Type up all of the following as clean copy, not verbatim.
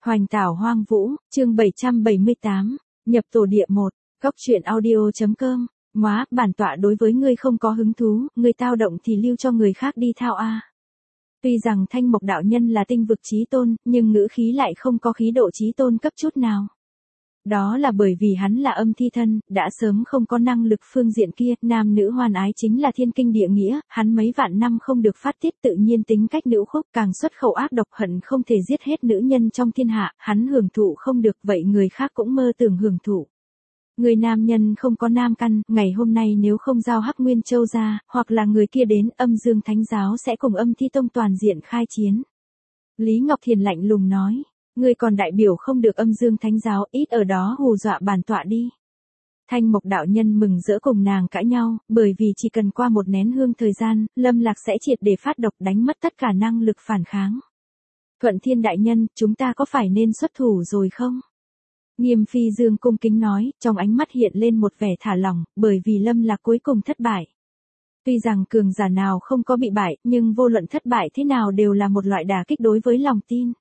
Hoành tảo hoang vũ, chương 778, nhập tổ địa 1, góc truyện audio.com, móa, bản tọa đối với ngươi không có hứng thú, ngươi tao động thì lưu cho người khác đi thao a. Tuy rằng Thanh Mộc đạo nhân là tinh vực chí tôn, nhưng ngữ khí lại không có khí độ chí tôn cấp chút nào. Đó là bởi vì hắn là âm thi thân, đã sớm không có năng lực phương diện kia, nam nữ hoan ái chính là thiên kinh địa nghĩa, hắn mấy vạn năm không được phát tiết tự nhiên tính cách nữ khúc càng xuất khẩu ác độc hận không thể giết hết nữ nhân trong thiên hạ, hắn hưởng thụ không được vậy người khác cũng mơ tưởng hưởng thụ. Người nam nhân không có nam căn, ngày hôm nay nếu không giao Hắc Nguyên Châu ra, hoặc là người kia đến, Âm Dương Thánh Giáo sẽ cùng Âm Thi Tông toàn diện khai chiến. Lý Ngọc Thiền lạnh lùng nói. Ngươi còn đại biểu không được Âm Dương Thánh Giáo, ít ở đó hù dọa bản tọa đi. Thanh Mộc đạo nhân mừng rỡ cùng nàng cãi nhau, bởi vì chỉ cần qua một nén hương thời gian, Lâm Lạc sẽ triệt để phát độc đánh mất tất cả năng lực phản kháng. Thuận Thiên đại nhân, chúng ta có phải nên xuất thủ rồi không? Nghiêm Phi Dương cung kính nói, trong ánh mắt hiện lên một vẻ thả lỏng, bởi vì Lâm Lạc cuối cùng thất bại. Tuy rằng cường giả nào không có bị bại, nhưng vô luận thất bại thế nào đều là một loại đả kích đối với lòng tin.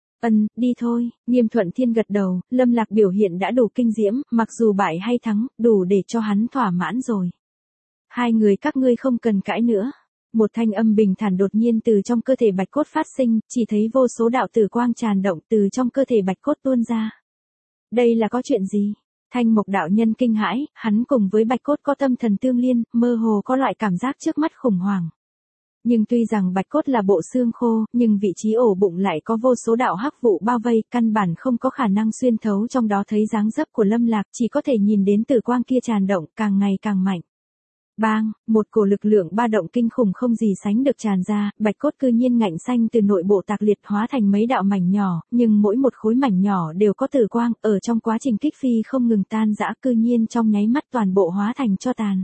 Đi thôi, Nghiêm Thuận Thiên gật đầu, Lâm Lạc biểu hiện đã đủ kinh diễm, mặc dù bại hay thắng, đủ để cho hắn thỏa mãn rồi. Hai người các ngươi không cần cãi nữa. Một thanh âm bình thản đột nhiên từ trong cơ thể bạch cốt phát sinh, chỉ thấy vô số đạo tử quang tràn động từ trong cơ thể bạch cốt tuôn ra. Đây là có chuyện gì? Thanh Mộc đạo nhân kinh hãi, hắn cùng với bạch cốt có tâm thần tương liên, mơ hồ có loại cảm giác trước mắt khủng hoảng. Nhưng tuy rằng bạch cốt là bộ xương khô, nhưng vị trí ổ bụng lại có vô số đạo hắc vụ bao vây, căn bản không có khả năng xuyên thấu trong đó thấy dáng dấp của Lâm Lạc, chỉ có thể nhìn đến tử quang kia tràn động, càng ngày càng mạnh. Bang, một cổ lực lượng ba động kinh khủng không gì sánh được tràn ra, bạch cốt cư nhiên ngạnh xanh từ nội bộ tạc liệt hóa thành mấy đạo mảnh nhỏ, nhưng mỗi một khối mảnh nhỏ đều có tử quang, ở trong quá trình kích phi không ngừng tan rã, cư nhiên trong nháy mắt toàn bộ hóa thành tro tàn.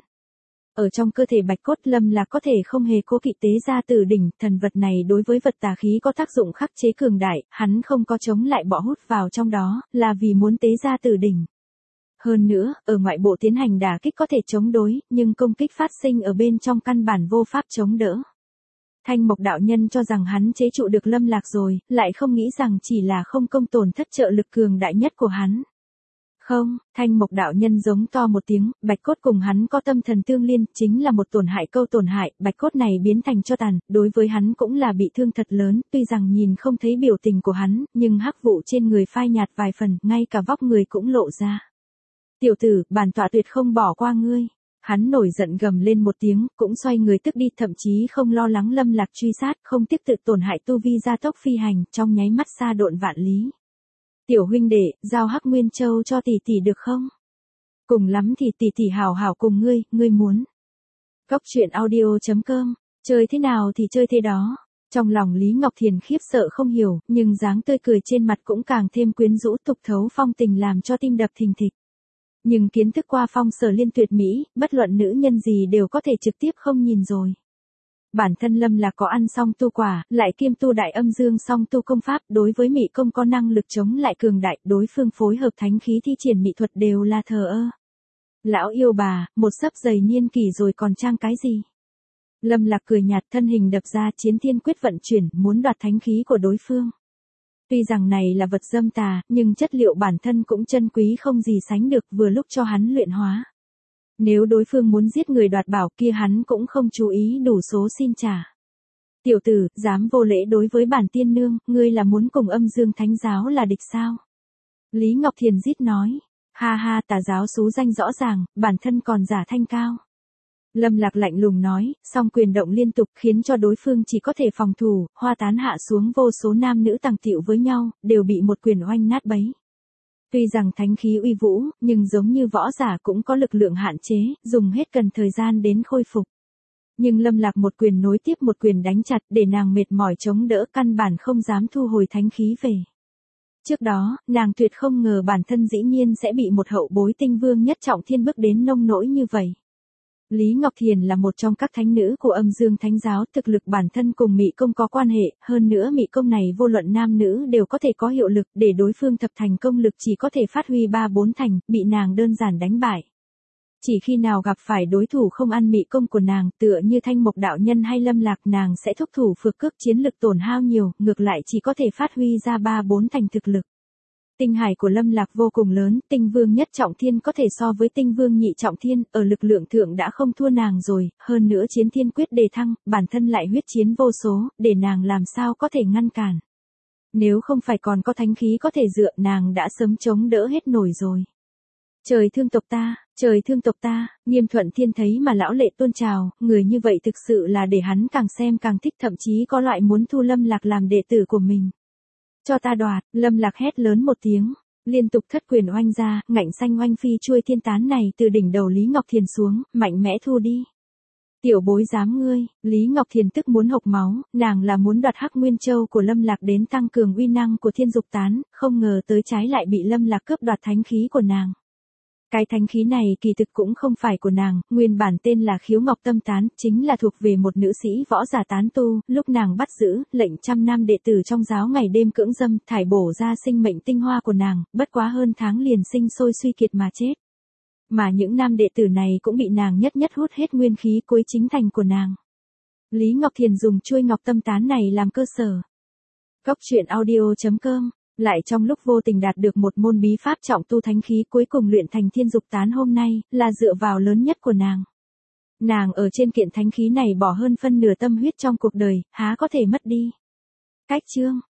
Ở trong cơ thể bạch cốt Lâm Lạc có thể không hề cố kỵ tế ra tử đỉnh, thần vật này đối với vật tà khí có tác dụng khắc chế cường đại, hắn không có chống lại bỏ hút vào trong đó, là vì muốn tế ra tử đỉnh. Hơn nữa, ở ngoại bộ tiến hành đả kích có thể chống đối, nhưng công kích phát sinh ở bên trong căn bản vô pháp chống đỡ. Thanh Mộc đạo nhân cho rằng hắn chế trụ được Lâm Lạc rồi, lại không nghĩ rằng chỉ là không công tổn thất trợ lực cường đại nhất của hắn. Không, Thanh Mộc đạo nhân giống to một tiếng, bạch cốt cùng hắn có tâm thần tương liên, chính là một tổn hại câu tổn hại, bạch cốt này biến thành tro tàn, đối với hắn cũng là bị thương thật lớn, tuy rằng nhìn không thấy biểu tình của hắn, nhưng hắc vụ trên người phai nhạt vài phần, ngay cả vóc người cũng lộ ra. Tiểu tử, bản tọa tuyệt không bỏ qua ngươi. Hắn nổi giận gầm lên một tiếng, cũng xoay người tức đi, thậm chí không lo lắng Lâm Lạc truy sát, không tiếc tự tổn hại tu vi gia tốc phi hành, trong nháy mắt xa độn vạn lý. Tiểu huynh đệ, giao Hắc Nguyên Châu cho tỷ tỷ được không? Cùng lắm thì tỷ tỷ hảo hảo cùng ngươi muốn. Góc truyện audio.com, chơi thế nào thì chơi thế đó. Trong lòng Lý Ngọc Thiền khiếp sợ không hiểu, nhưng dáng tươi cười trên mặt cũng càng thêm quyến rũ tục thấu phong tình làm cho tim đập thình thịch. Nhưng kiến thức qua phong sở liên tuyệt mỹ, bất luận nữ nhân gì đều có thể trực tiếp không nhìn rồi. Bản thân Lâm Lạc có ăn song tu quả, lại kiêm tu đại âm dương song tu công pháp, đối với mị công có năng lực chống lại cường đại, đối phương phối hợp thánh khí thi triển mị thuật đều là thờ ơ. Lão yêu bà, một sấp giày niên kỷ rồi còn trang cái gì? Lâm Lạc cười nhạt, thân hình đập ra, chiến thiên quyết vận chuyển, muốn đoạt thánh khí của đối phương. Tuy rằng này là vật dâm tà, nhưng chất liệu bản thân cũng chân quý không gì sánh được, vừa lúc cho hắn luyện hóa. Nếu đối phương muốn giết người đoạt bảo kia hắn cũng không chú ý đủ số xin trả. Tiểu tử, dám vô lễ đối với bản tiên nương, ngươi là muốn cùng Âm Dương Thánh Giáo là địch sao? Lý Ngọc Thiền rít nói, ha ha, tà giáo xú danh rõ ràng, bản thân còn giả thanh cao. Lâm Lạc lạnh lùng nói, song quyền động liên tục khiến cho đối phương chỉ có thể phòng thủ, hoa tán hạ xuống vô số nam nữ tàng tiệu với nhau, đều bị một quyền oanh nát bấy. Tuy rằng thánh khí uy vũ, nhưng giống như võ giả cũng có lực lượng hạn chế, dùng hết cần thời gian đến khôi phục. Nhưng Lâm Lạc một quyền nối tiếp một quyền đánh chặt để nàng mệt mỏi chống đỡ, căn bản không dám thu hồi thánh khí về. Trước đó, nàng tuyệt không ngờ bản thân dĩ nhiên sẽ bị một hậu bối tinh vương nhất trọng thiên bước đến nông nỗi như vậy. Lý Ngọc Thiền là một trong các thánh nữ của Âm Dương Thánh Giáo, thực lực bản thân cùng mị công có quan hệ, hơn nữa mị công này vô luận nam nữ đều có thể có hiệu lực, để đối phương thập thành công lực chỉ có thể phát huy 3-4 thành, bị nàng đơn giản đánh bại. Chỉ khi nào gặp phải đối thủ không ăn mị công của nàng, tựa như Thanh Mộc đạo nhân hay Lâm Lạc, nàng sẽ thúc thủ phược cước, chiến lực tổn hao nhiều, ngược lại chỉ có thể phát huy ra 3-4 thành thực lực. Tinh hải của Lâm Lạc vô cùng lớn, tinh vương nhất trọng thiên có thể so với tinh vương nhị trọng thiên, ở lực lượng thượng đã không thua nàng rồi, hơn nữa chiến thiên quyết đề thăng, bản thân lại huyết chiến vô số, để nàng làm sao có thể ngăn cản. Nếu không phải còn có thánh khí có thể dựa, nàng đã sớm chống đỡ hết nổi rồi. Trời thương tộc ta, trời thương tộc ta, Nghiêm Thuận Thiên thấy mà lão lệ tuôn trào, người như vậy thực sự là để hắn càng xem càng thích, thậm chí có loại muốn thu Lâm Lạc làm đệ tử của mình. Cho ta đoạt, Lâm Lạc hét lớn một tiếng, liên tục thất quyền oanh ra, ngạnh xanh oanh phi chuôi thiên tán này từ đỉnh đầu Lý Ngọc Thiền xuống, mạnh mẽ thu đi. Tiểu bối dám ngươi, Lý Ngọc Thiền tức muốn hộc máu, nàng là muốn đoạt Hắc Nguyên Châu của Lâm Lạc đến tăng cường uy năng của Thiên Dục Tán, không ngờ tới trái lại bị Lâm Lạc cướp đoạt thánh khí của nàng. Cái thánh khí này kỳ thực cũng không phải của nàng, nguyên bản tên là Khiếu Ngọc Tâm Tán, chính là thuộc về một nữ sĩ võ giả tán tu, lúc nàng bắt giữ, lệnh 100 nam đệ tử trong giáo ngày đêm cưỡng dâm, thải bổ ra sinh mệnh tinh hoa của nàng, bất quá hơn tháng liền sinh sôi suy kiệt mà chết. Mà những nam đệ tử này cũng bị nàng nhất nhất hút hết nguyên khí cuối chính thành của nàng. Lý Ngọc Thiền dùng chuôi Ngọc Tâm Tán này làm cơ sở. Cóc truyện audio.com lại trong lúc vô tình đạt được một môn bí pháp trọng tu thánh khí cuối cùng luyện thành Thiên Dục Tán hôm nay, là dựa vào lớn nhất của nàng. Nàng ở trên kiện thánh khí này bỏ hơn phân nửa tâm huyết trong cuộc đời, há có thể mất đi. Cách chương